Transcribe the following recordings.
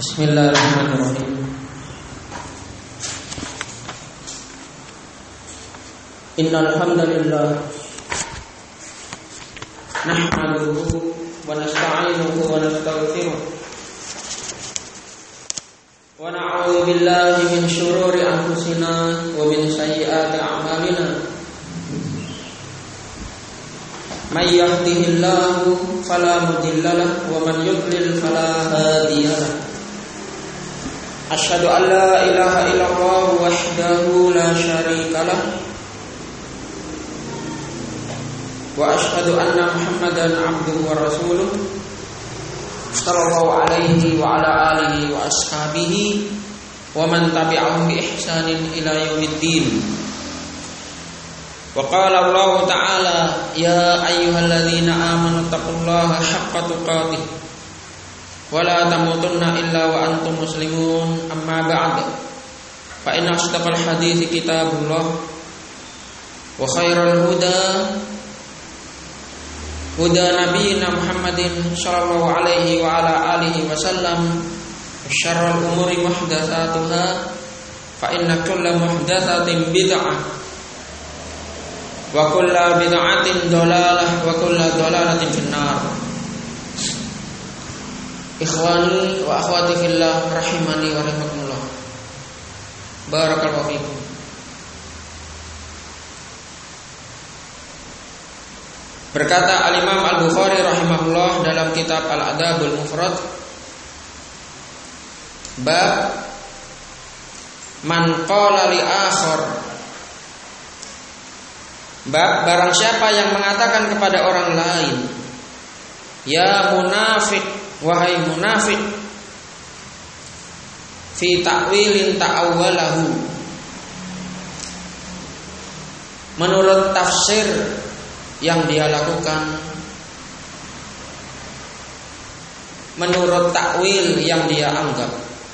Bismillahirrahmanirrahim. Innal hamdalillah nahmaduhu wa nasta'inuhu wa nastaghfiruh wa na'udzu billahi min shururi anfusina wa min sayyiati a'malina. May yahdihillahu fala mudilla lahu wa man yudlil fala hadiya lahu. Asyhadu an la ilaha illallah wahdahu la syarika lah wa asyhadu anna Muhammadan abduhu wa rasuluh sallallahu alaihi wa ala alihi wa ashabihi wa man tabi'ahum bi ihsanin ila yaumiddin. Wa qala Allah ta'ala ya ayyuhalladzina amanu taqullaha haqqa tuqatih wa la tamutunna illa wa antum muslimun. Amma ba'd, fa inna asdaqal hadithi kitabullah wa khairal huda nabiyina Muhammadin sallallahu alaihi wa ala alihi wa sallam, wa syarrul umuri muhdatsatuha fa inna kulla muhdatsatin bid'ah wa kulla bid'atin dhalalah wa kulla dhalalatin finnar. Ikhwani wa akhwati fillah rahimani wa rahimakumullah. Barakallahu fikum. Berkata Al-Imam Al-Bukhari rahimahullah dalam kitab Al-Adabul Mufrad, bab man qala li akhar, bab barang siapa yang mengatakan kepada orang lain, ya munafiq, wahai munafik, fi ta'wilin ta'awwalahu, menurut tafsir yang dia lakukan, menurut takwil yang dia anggap,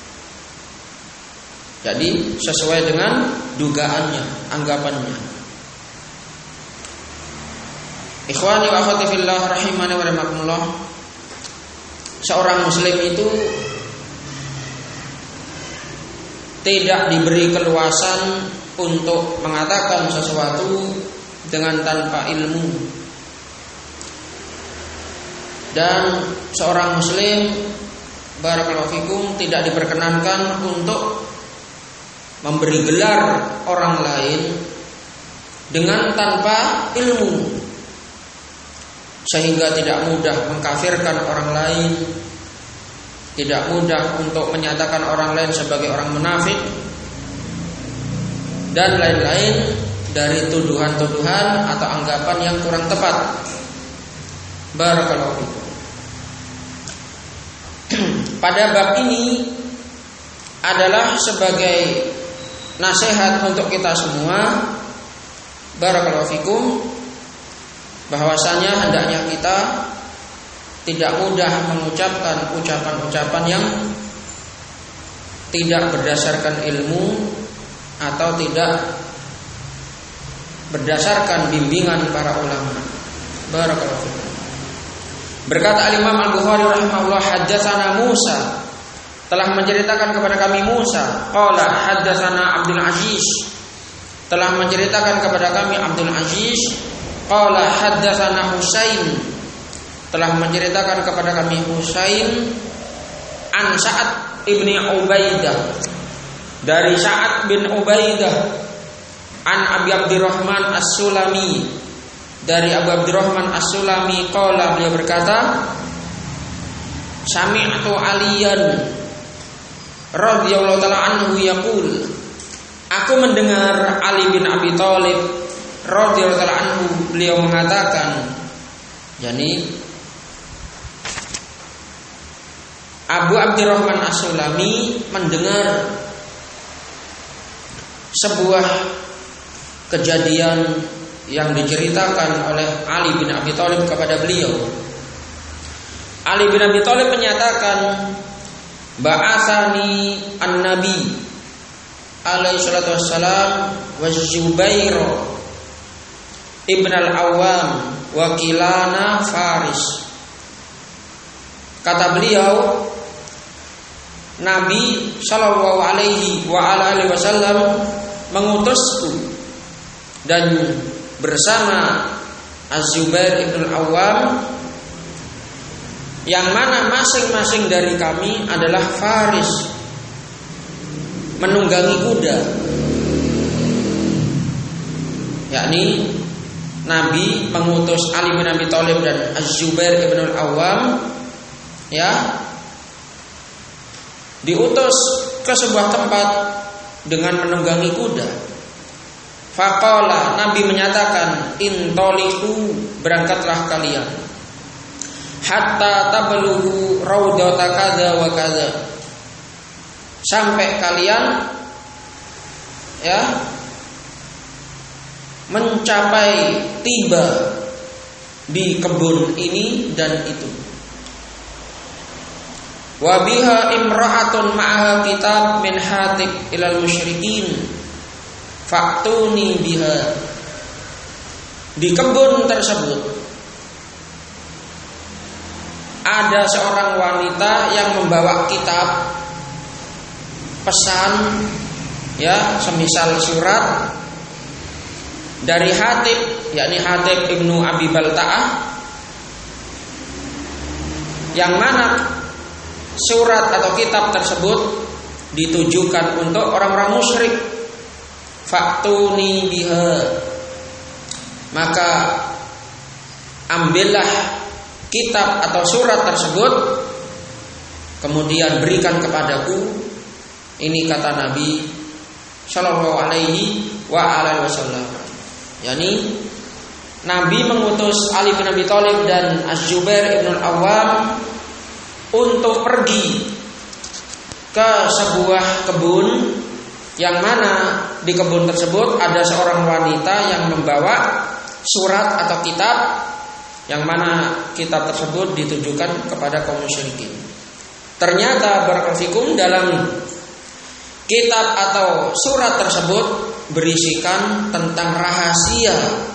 jadi sesuai dengan dugaannya, anggapannya. Ikhwani wa akhwati fillah rahimani wa rahimakumullah. Seorang muslim itu tidak diberi keluasan untuk mengatakan sesuatu dengan tanpa ilmu. Dan seorang muslim, barakallahu fikum, tidak diperkenankan untuk memberi gelar orang lain dengan tanpa ilmu, sehingga tidak mudah mengkafirkan orang lain, tidak mudah untuk menyatakan orang lain sebagai orang munafik, dan lain-lain dari tuduhan-tuduhan atau anggapan yang kurang tepat. Barakallahu fikum. Pada bab ini adalah sebagai nasihat untuk kita semua, barakallahu fikum, bahwasanya hendaknya kita tidak mudah mengucapkan ucapan-ucapan yang tidak berdasarkan ilmu atau tidak berdasarkan bimbingan para ulama. Barakallahu fikum. Berkata Al-Imam Al-Bukhari rahimahullah, haddatsana Musa, telah menceritakan kepada kami Musa. Qala haddatsana Abdul Aziz, telah menceritakan kepada kami Abdul Aziz. Qala haddatsana Husain, telah menceritakan kepada kami Husain an Sa'ad ibni Ubaidah, dari Sa'ad bin Ubaidah, an Abi Abdurrahman As-Sulami, dari Abu Abdurrahman As-Sulami. Qala, beliau berkata, sami'tu Aliyan radhiyallahu ta'ala anhu yaqul, aku mendengar Ali bin Abi Thalib radhiyallahu ta'ala anhu, beliau mengatakan, yakni Abu Abdurrahman As-Sulami mendengar sebuah kejadian yang diceritakan oleh Ali bin Abi Thalib kepada beliau. Ali bin Abi Thalib menyatakan, ba'atsani an-nabi alaihi salatu wassalam wa Zubair ibn al-Awwam wakilana Faris. Kata beliau, Nabi Shallallahu Alaihi Wasallam mengutusku dan bersama Az-Zubair ibn Al-Awwam, yang mana masing-masing dari kami adalah faris, menunggangi kuda. Yakni Nabi mengutus Ali bin Abi Thalib dan Az-Zubair ibn Al-Awwam, ya, diutus ke sebuah tempat dengan menunggangi kuda. Faqala, Nabi menyatakan, intoliqu, berangkatlah kalian, hatta tablughu raudata kadza wa kadza, sampai kalian, ya, mencapai tiba di kebun ini dan itu. Wa biha imra'atun ma'aha kitab min hatib ilal musyrikin faktuni biha. Di kebun tersebut ada seorang wanita yang membawa kitab pesan, ya, semisal surat dari Hatib, yakni Hatib ibnu Abi Balta'ah, yang mana surat atau kitab tersebut ditujukan untuk orang-orang musyrik. Faktuni biha, maka ambillah kitab atau surat tersebut, kemudian berikan kepadaku. Ini kata Nabi Shallallahu Alaihi Wasallam. Yani Nabi mengutus Ali bin Abi Thalib dan Az-Zubair ibn Al-Awwam untuk pergi ke sebuah kebun, yang mana di kebun tersebut ada seorang wanita yang membawa surat atau kitab, yang mana kitab tersebut ditujukan kepada kaum musyrikin. Ternyata barakallahu dalam kitab atau surat tersebut berisikan tentang rahasia,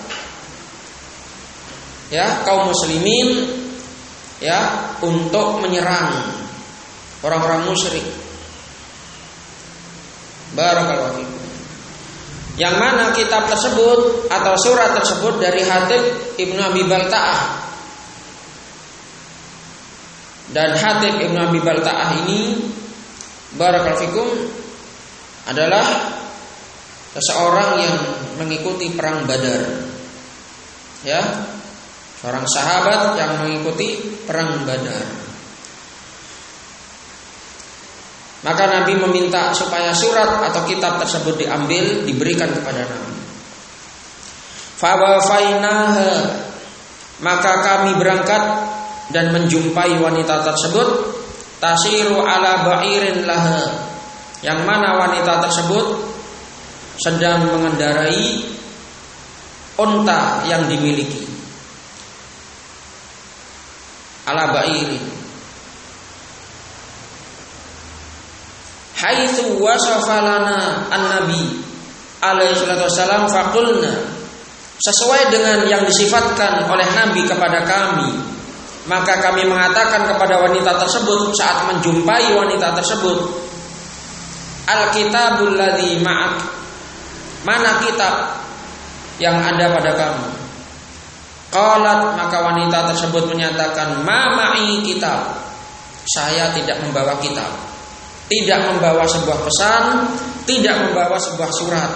ya, kaum muslimin, ya, untuk menyerang orang-orang musyrik. Barakallahu fikum. Yang mana kitab tersebut atau surat tersebut dari Hatib ibnu Abi Balta'ah. Dan Hatib ibnu Abi Balta'ah ini, barakallahu fikum, adalah seseorang yang mengikuti perang Badar, ya, seorang sahabat yang mengikuti perang Badar. Maka Nabi meminta supaya surat atau kitab tersebut diambil, diberikan kepada Nabi. Fawafainaha, maka kami berangkat dan menjumpai wanita tersebut, tasiru ala ba'irin laha, yang mana wanita tersebut sedang mengendarai unta yang dimiliki. Ala ba'irin, haitsu wasafa lana an-nabi alaihi salatu wasallam faqulna, sesuai dengan yang disifatkan oleh Nabi kepada kami, maka kami mengatakan kepada wanita tersebut saat menjumpai wanita tersebut, al-kitabul ladzi ma'ak, mana kitab yang ada pada kamu? Qalat, maka wanita tersebut menyatakan, ma ma'i kitab, saya tidak membawa kitab, tidak membawa sebuah pesan, tidak membawa sebuah surat.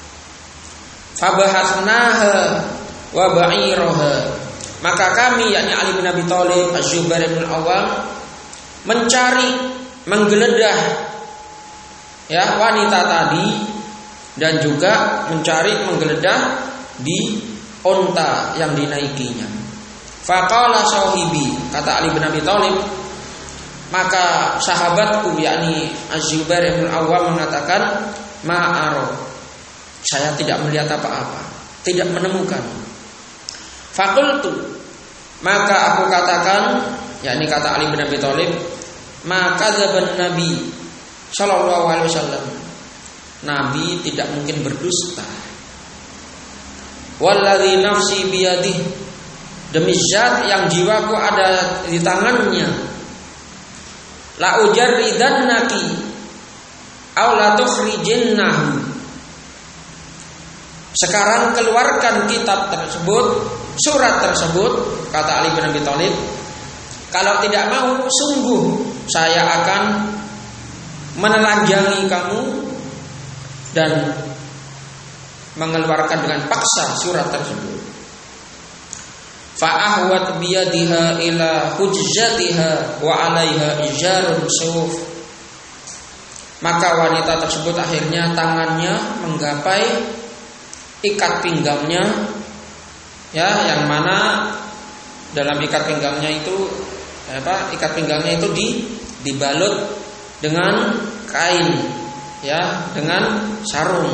Fabahatsnaha wa ba'iraha, maka kami, yakni Ali bin Abi Thalib, Az-Zubair bin Al-Awwam, mencari, menggeledah, ya, wanita tadi, dan juga mencari, menggeledah di unta yang dinaikinya. Faqala sahibi, kata Ali bin Abi Thalib, maka sahabatku, yakni Az-Zubair bin Al-Awwam, mengatakan, ma'aro, saya tidak melihat apa-apa, tidak menemukan. Faqultu, maka aku katakan, yakni kata Ali bin Abi Thalib, maka kadzdzaba Nabi Shallallahu Alaihi Wasallam, Nabi tidak mungkin berdusta. Walladzi nafsi biyadihi, demi zat yang jiwaku ada di tangannya, la ujarridannaki aw la tukhrijinnahu. Sekarang keluarkan kitab tersebut, surat tersebut, kata Ali bin Abi Thalib. Kalau tidak mau, sungguh saya akan menelanjangi kamu dan mengeluarkan dengan paksa surat tersebut. Fa'ahwat biyadiha ila hujjatiha wa 'alaiha ijarun suf. Maka wanita tersebut akhirnya tangannya menggapai ikat pinggangnya, ya, yang mana dalam ikat pinggangnya itu ikat pinggangnya itu dibalut dengan kain, ya, dengan sarung.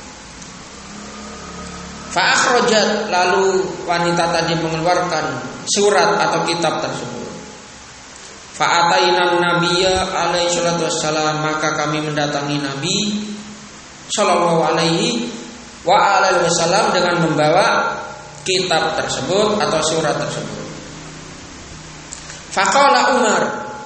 Fa akhrajat, lalu wanita tadi mengeluarkan surat atau kitab tersebut. Fa atainan nabiyya alaihi salatu wassalam, maka kami mendatangi Nabi sallallahu alaihi wasallam dengan membawa kitab tersebut atau surat tersebut. Faqala Umar,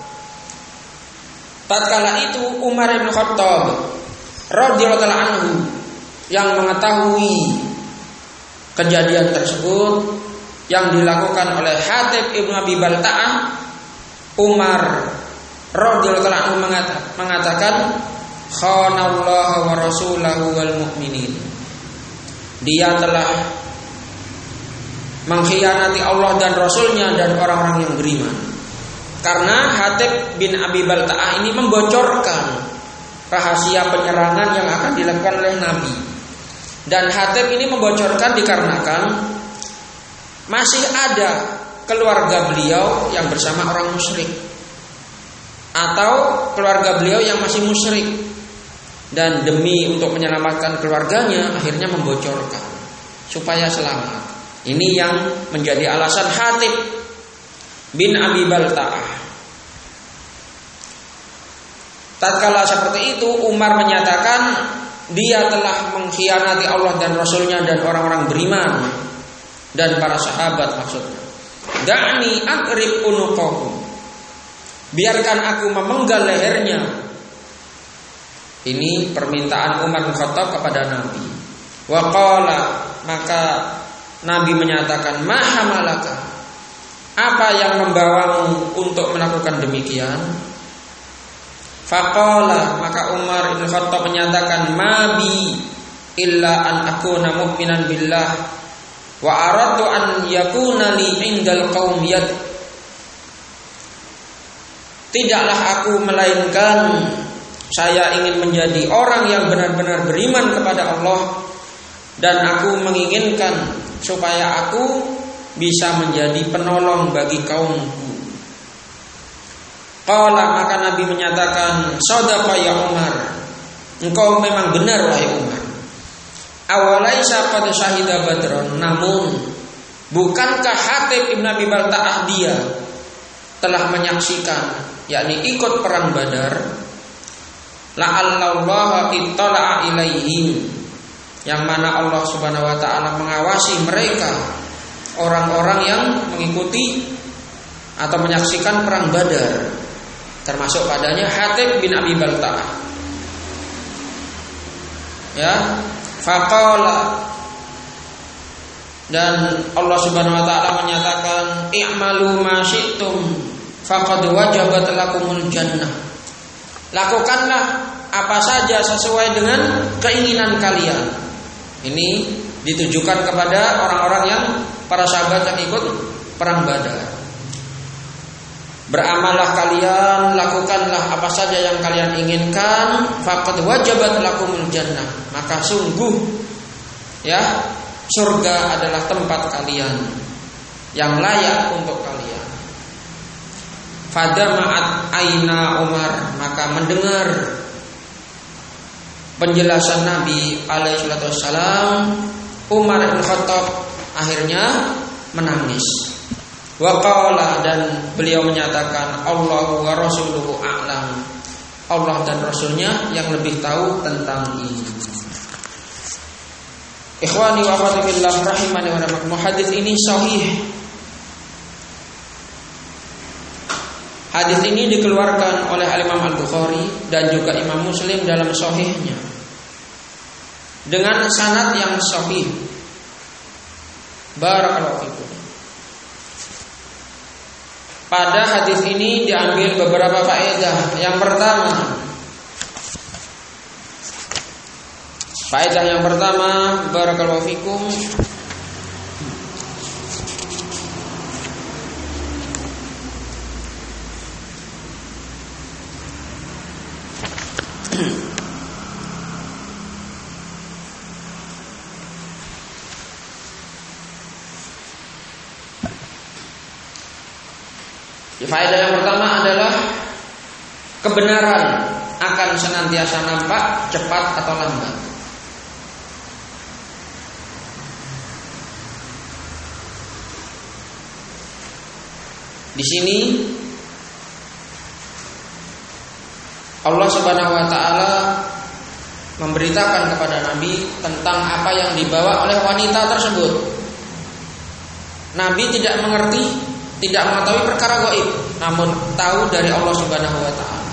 tatkala itu Umar bin Khattab radhiyallahu anhu yang mengetahui kejadian tersebut yang dilakukan oleh Hatib ibn Abi Balta'ah, Umar radhiyallahu anhu mengatakan, khanallaha wa rasulahu wal mu'minin. Dia telah mengkhianati Allah dan Rasulnya dan orang-orang yang beriman. Karena Hatib bin Abi Balta'ah ini membocorkan rahasia penyerangan yang akan dilakukan oleh Nabi. Dan Hatib ini membocorkan dikarenakan masih ada keluarga beliau yang bersama orang musyrik, atau keluarga beliau yang masih musyrik. Dan demi untuk menyelamatkan keluarganya, akhirnya membocorkan supaya selamat. Ini yang menjadi alasan Hatib bin Abi Balta'ah. Tatkala seperti itu, Umar menyatakan dia telah mengkhianati Allah dan Rasulnya dan orang-orang beriman dan para sahabat maksudnya. Da'ni aqrib unuqahu, biarkan aku memenggal lehernya. Ini permintaan Umar bin Khattab kepada Nabi. Wa qala, maka Nabi menyatakan, ma hamalaka, apa yang membawamu untuk melakukan demikian? Faqala, maka Umar bin Khattab menyatakan, ma bi illa an akuna mu'minan billah wa aradtu an yakuna li indal qaum yad. Tidaklah aku melainkan saya ingin menjadi orang yang benar-benar beriman kepada Allah, dan aku menginginkan supaya aku bisa menjadi penolong bagi kaumku. Qala, maka Nabi menyatakan, shadaqa ya Umar, engkau memang benar wahai Umar. Awalaisa qad syahida badron, namun bukankah Hatib ibn Abi Balta'ah dia telah menyaksikan, yakni ikut perang Badar? La'allallaha ittala'a ilaihim, yang mana Allah Subhanahu wa ta'ala mengawasi mereka, orang-orang yang mengikuti atau menyaksikan perang Badar, termasuk padanya Hatib bin Abi Balta'ah. Ya, faqala, dan Allah Subhanahu wa ta'ala menyatakan, i'malu ma syi'tum faqad wajabat lakumul jannah. Lakukanlah apa saja sesuai dengan keinginan kalian. Ini ditujukan kepada orang-orang yang para sahabat yang ikut perang Badar. Beramallah kalian, lakukanlah apa saja yang kalian inginkan, faqad wajabat lakumul jannah, maka sungguh ya surga adalah tempat kalian yang layak untuk kalian. Fadama'at aina Umar, maka mendengar penjelasan Nabi alaihi salatu wassalam, Umar bin Khattab akhirnya menangis. Wa qala, dan beliau menyatakan, Allahu wa rasuluhu a'lam, Allah dan Rasulnya yang lebih tahu tentang ini. Ikhwani wa akhwati fillah rahimani wa rahimakumullah, hadis ini sahih. Hadis ini dikeluarkan oleh Imam Al-Bukhari dan juga Imam Muslim dalam sahihnya dengan sanad yang sahih. Barakallahu fikum. Pada hadis ini diambil beberapa faedah. Yang pertama, barakallahu fikum, faedah yang pertama adalah kebenaran akan senantiasa nampak cepat atau lambat. Di sini Allah Subhanahu wa taala memberitakan kepada Nabi tentang apa yang dibawa oleh wanita tersebut. Nabi tidak mengerti, tidak mengetahui perkara gaib, namun tahu dari Allah Subhanahu wa taala.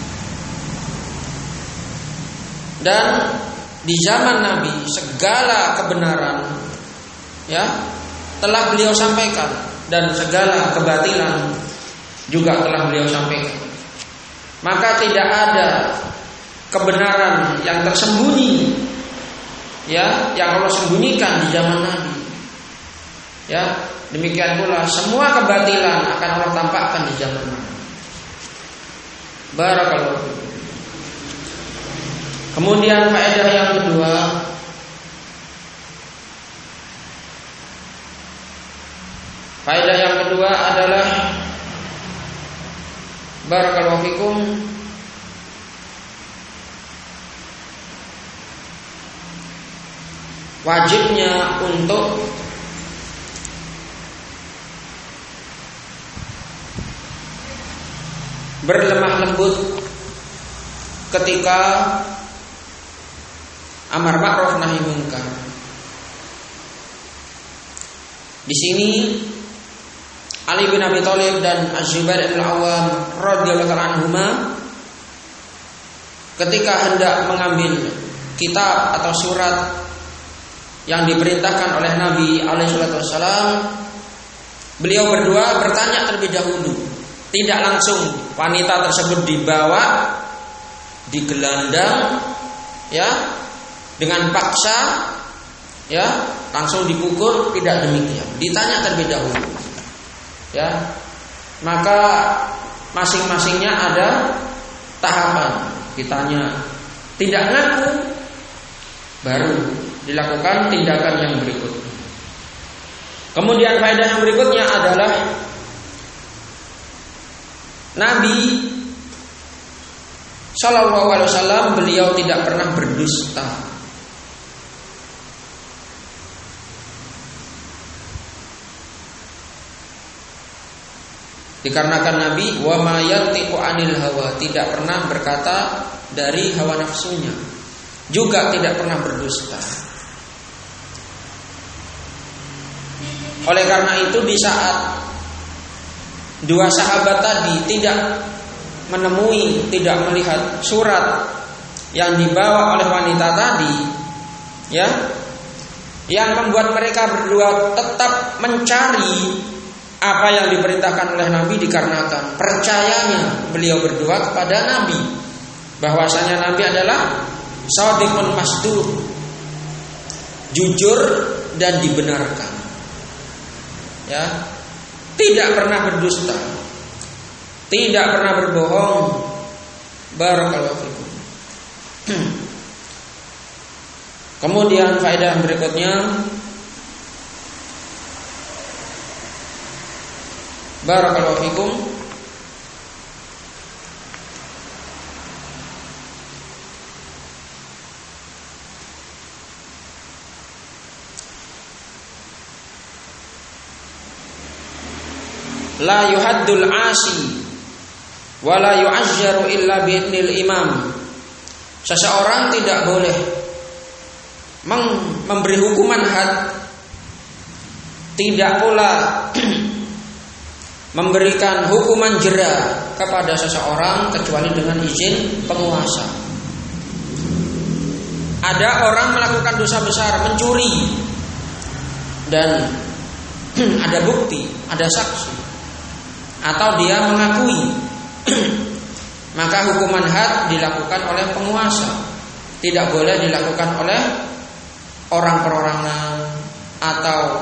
Dan di zaman Nabi segala kebenaran telah beliau sampaikan, dan segala kebatilan juga telah beliau sampaikan. Maka tidak ada kebenaran yang tersembunyi, yang Allah sembunyikan di zaman Nabi. Demikian pula semua kebatilan akan Allah tampakkan di zaman Nabi. Barakallahu fikum. Kemudian faedah yang kedua, adalah barakallahu fikum, wajibnya untuk berlemah lembut ketika amar ma'ruf nahi munkar. Di sini Ali bin Abi Thalib dan Az-Zubair bin Al-Awwam radhiyallahu anhuma ketika hendak mengambil kitab atau surat yang diperintahkan oleh Nabi alaihi wasallam, beliau berdua bertanya terlebih dahulu. Tidak langsung wanita tersebut dibawa, digelandang, dengan paksa, langsung dipukul, tidak demikian. Ditanya terlebih dahulu. Maka masing-masingnya ada tahapan. Ditanya, tidak ngaku, baru dilakukan tindakan yang berikutnya. Kemudian faedah yang berikutnya adalah Nabi Shallallahu Alaihi Wasallam beliau tidak pernah berdusta. Dikarenakan Nabi wa ma yantiqu anil hawa, tidak pernah berkata dari hawa nafsunya, juga tidak pernah berdusta. Oleh karena itu di saat dua sahabat tadi tidak menemui, tidak melihat surat yang dibawa oleh wanita tadi, yang membuat mereka berdua tetap mencari apa yang diperintahkan oleh Nabi, dikarenakan percayanya beliau berdua kepada Nabi, bahwasanya Nabi adalah shadiqun masduq, jujur dan dibenarkan, tidak pernah berdusta, tidak pernah berbohong. Barakallahu fikum. Kemudian faedah berikutnya, barakallahu fikum, la yuhaddul asi wa la yu'azzaru illa bi'idnil imam. Seseorang tidak boleh memberi hukuman had, tidak pula memberikan hukuman jera kepada seseorang kecuali dengan izin penguasa. Ada orang melakukan dosa besar, mencuri, dan ada bukti, ada saksi, atau dia mengakui, maka hukuman had dilakukan oleh penguasa. Tidak boleh dilakukan oleh orang perorangan atau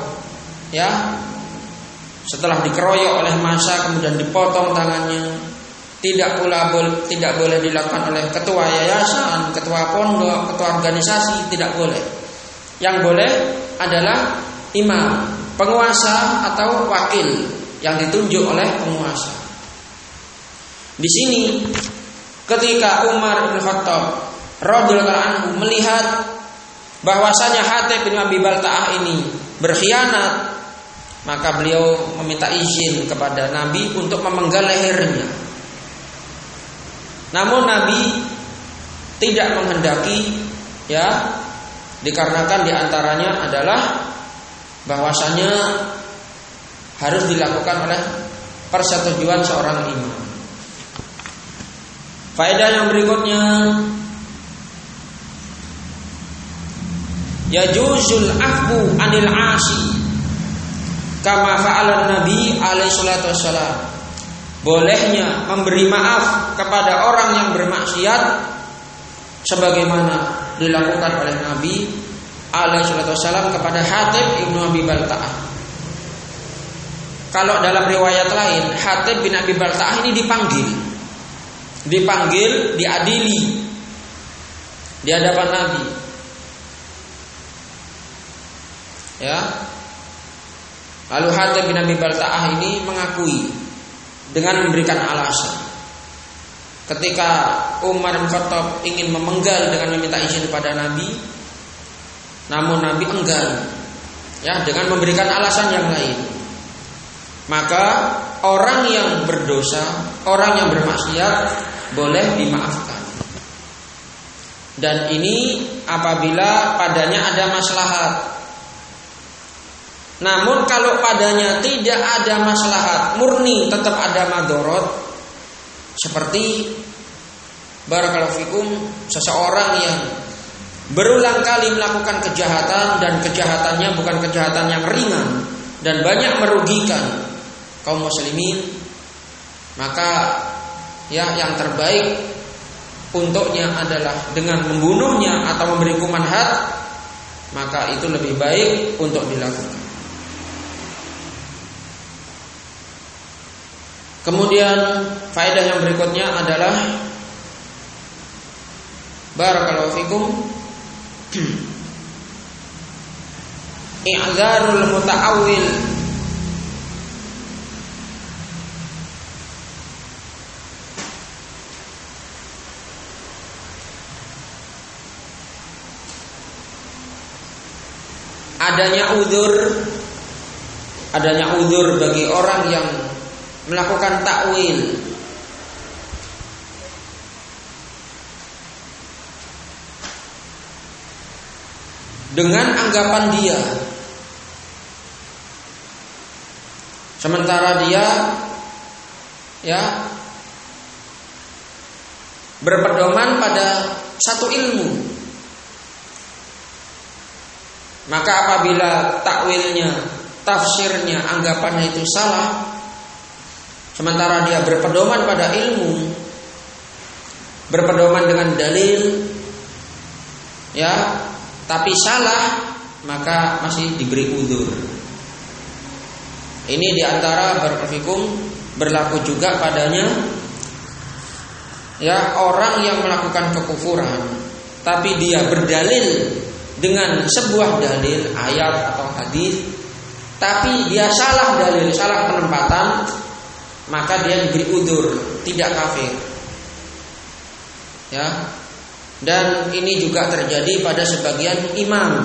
setelah dikeroyok oleh massa kemudian dipotong tangannya. Tidak boleh dilakukan oleh ketua yayasan, ketua pondok, ketua organisasi, tidak boleh. Yang boleh adalah imam, penguasa atau wakil yang ditunjuk oleh penguasa. Di sini ketika Umar bin Khattab radhiyallahu anhu melihat bahwasanya Hatib bin Abi Balta'ah ini berkhianat, maka beliau meminta izin kepada Nabi untuk memenggal lehernya. Namun Nabi tidak menghendaki, dikarenakan diantaranya adalah bahwasanya harus dilakukan oleh persetujuan seorang imam. Faedah yang berikutnya, yajuzul afwu anil asi kama fa'ala Nabi alaihi salatu wassalam. Bolehnya memberi maaf kepada orang yang bermaksiat sebagaimana dilakukan oleh Nabi alaihi salatu wassalam kepada Hatib ibnu Abi Balta'ah. Kalau dalam riwayat lain, Hatib bin Abi Balta'ah ini dipanggil, diadili di hadapan Nabi. Lalu Hatib bin Abi Balta'ah ini mengakui dengan memberikan alasan. Ketika Umar bin Khattab ingin memenggal dengan meminta izin kepada Nabi, namun Nabi enggan, dengan memberikan alasan yang lain. Maka orang yang berdosa, orang yang bermaksiat boleh dimaafkan. Dan ini apabila padanya ada maslahat. Namun kalau padanya tidak ada maslahat, murni tetap ada madorot, seperti barakallahu fikum, seseorang yang berulang kali melakukan kejahatan dan kejahatannya bukan kejahatan yang ringan dan banyak merugikan kaum muslimin, maka yang terbaik untuknya adalah dengan membunuhnya atau memberi hukuman had, maka itu lebih baik untuk dilakukan. Kemudian faedah yang berikutnya adalah barakallahu fikum, i'dzarul muta'awwil adanya uzur bagi orang yang melakukan takwil dengan anggapan dia, sementara dia berpedoman pada satu ilmu. Maka apabila takwilnya, tafsirnya, anggapannya itu salah, sementara dia berpedoman pada ilmu, berpedoman dengan dalil, tapi salah, maka masih diberi uzur. Ini diantara barakallahu berlaku juga padanya orang yang melakukan kekufuran, tapi dia berdalil dengan sebuah dalil ayat atau hadis, tapi dia salah dalil, salah penempatan, maka dia diberi uzur, tidak kafir. Dan ini juga terjadi pada sebagian imam.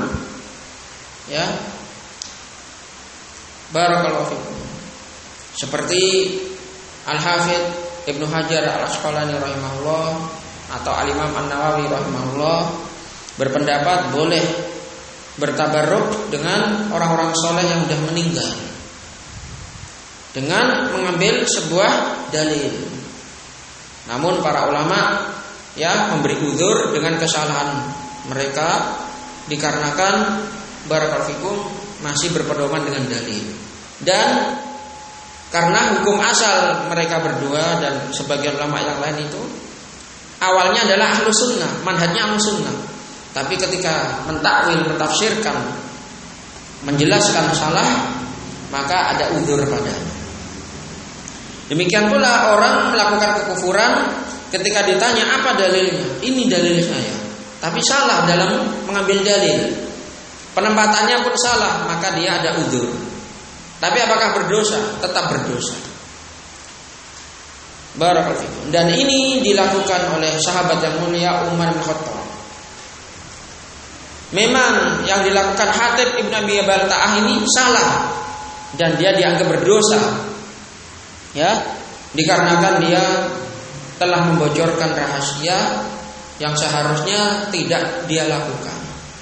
Barakallahu fikum. Seperti Al-Hafidz Ibnu Hajar Al-Asqalani rahimahullah atau Al-Imam An-Nawawi rahimahullah berpendapat boleh bertabarruk dengan orang-orang soleh yang sudah meninggal. dengan mengambil sebuah dalil. Namun para ulama memberi uzur dengan kesalahan mereka dikarenakan barakallahu fikum masih berpedoman dengan dalil. Dan karena hukum asal mereka berdua dan sebagian ulama yang lain itu awalnya adalah ahlu sunnah, manhajnya ahlu sunnah. Tapi ketika mentakwil, mentafsirkan, menjelaskan salah, maka ada uzur padanya. Demikian pula orang melakukan kekufuran ketika ditanya apa dalilnya, ini dalil saya, tapi salah dalam mengambil dalil, penempatannya pun salah, maka dia ada uzur. Tapi apakah berdosa? Tetap berdosa. Barakallahu fikum. Dan ini dilakukan oleh sahabat yang mulia Umar bin Khattab. Memang yang dilakukan Hatib Ibn Abi Balta'ah ini salah dan dia dianggap berdosa. Dikarenakan dia telah membocorkan rahasia yang seharusnya tidak dia lakukan.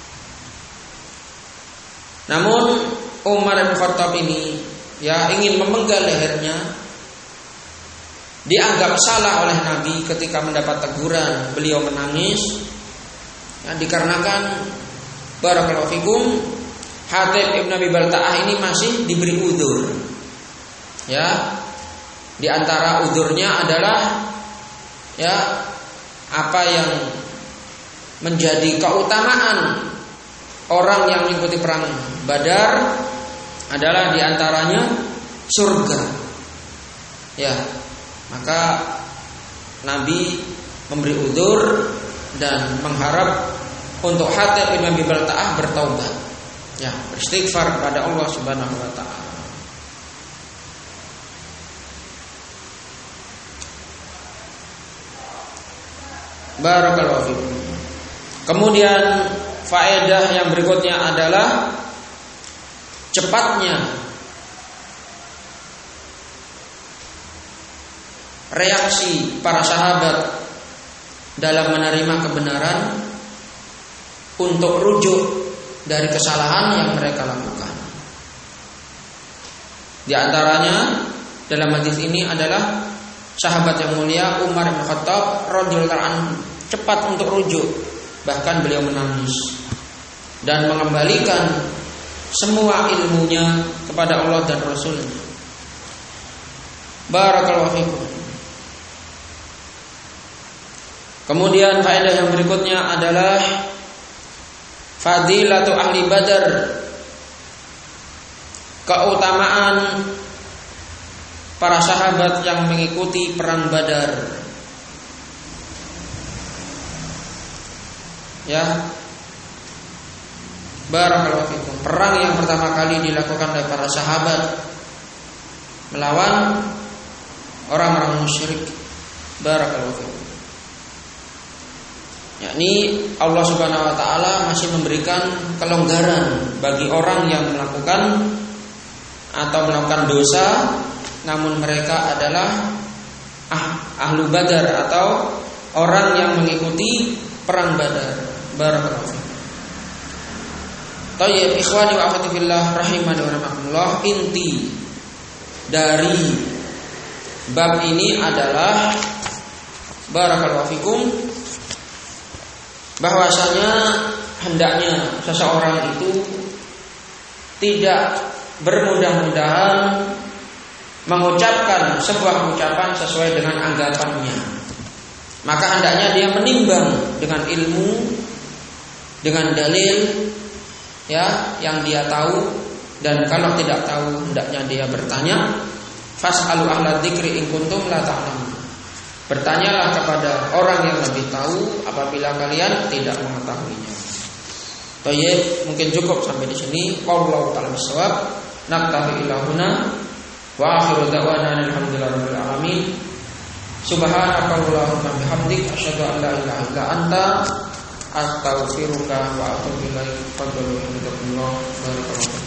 Namun Umar bin Khattab ini ingin memenggal lehernya, dianggap salah oleh Nabi ketika mendapat teguran, beliau menangis. Dikarenakan barakallahu fikum Hatib Ibn Abi Balta'ah ini masih diberi uzur. Di antara uzurnya adalah apa yang menjadi keutamaan orang yang mengikuti perang Badar adalah di antaranya surga. Maka Nabi memberi uzur dan mengharap untuk Hatib Ibn Abi Balta'ah bertaubat, beristighfar kepada Allah Subhanahu wa taala. Barakallahu fikum. Kemudian faedah yang berikutnya adalah cepatnya reaksi para sahabat dalam menerima kebenaran untuk rujuk dari kesalahan yang mereka lakukan. Di antaranya dalam hadis ini adalah sahabat yang mulia Umar bin Khattab radhiyallahu anhu cepat untuk rujuk, bahkan beliau menangis dan mengembalikan semua ilmunya kepada Allah dan Rasul-Nya. Barakallahu fikum. Kemudian faedah yang berikutnya adalah fadilatu ahli Badar, keutamaan para sahabat yang mengikuti perang Badar. Barakallahu fikum. Perang yang pertama kali dilakukan oleh para sahabat melawan orang-orang musyrik. Barakallahu fikum. Yakni Allah Subhanahu wa taala masih memberikan kelonggaran bagi orang yang melakukan atau melakukan dosa namun mereka adalah ahlu Badar atau orang yang mengikuti perang Badar. Barakallahu fikum. Tayyib ikhwani wa akhwati fillah rahimani wa rahimakumullah, inti dari bab ini adalah barakallahu fikum bahwasanya hendaknya seseorang itu tidak bermudah-mudahan mengucapkan sebuah ucapan sesuai dengan anggapannya. Maka hendaknya dia menimbang dengan ilmu, dengan dalil yang dia tahu, dan kalau tidak tahu hendaknya dia bertanya. Fas'alu ahla dzikri in kuntum la ta'lamun. Bertanyalah kepada orang yang lebih tahu apabila kalian tidak mengetahuinya. Baik, mungkin cukup sampai di sini. Wallahu ta'ala bissawab. Naktafi ila huna wa akhiru da'wana alhamdulillahirabbil alamin. Subhanakallahumma bihamdik asyhadu an la ilaha illa anta astaghfiruka wa atubu ilaik. Fadlu minallah.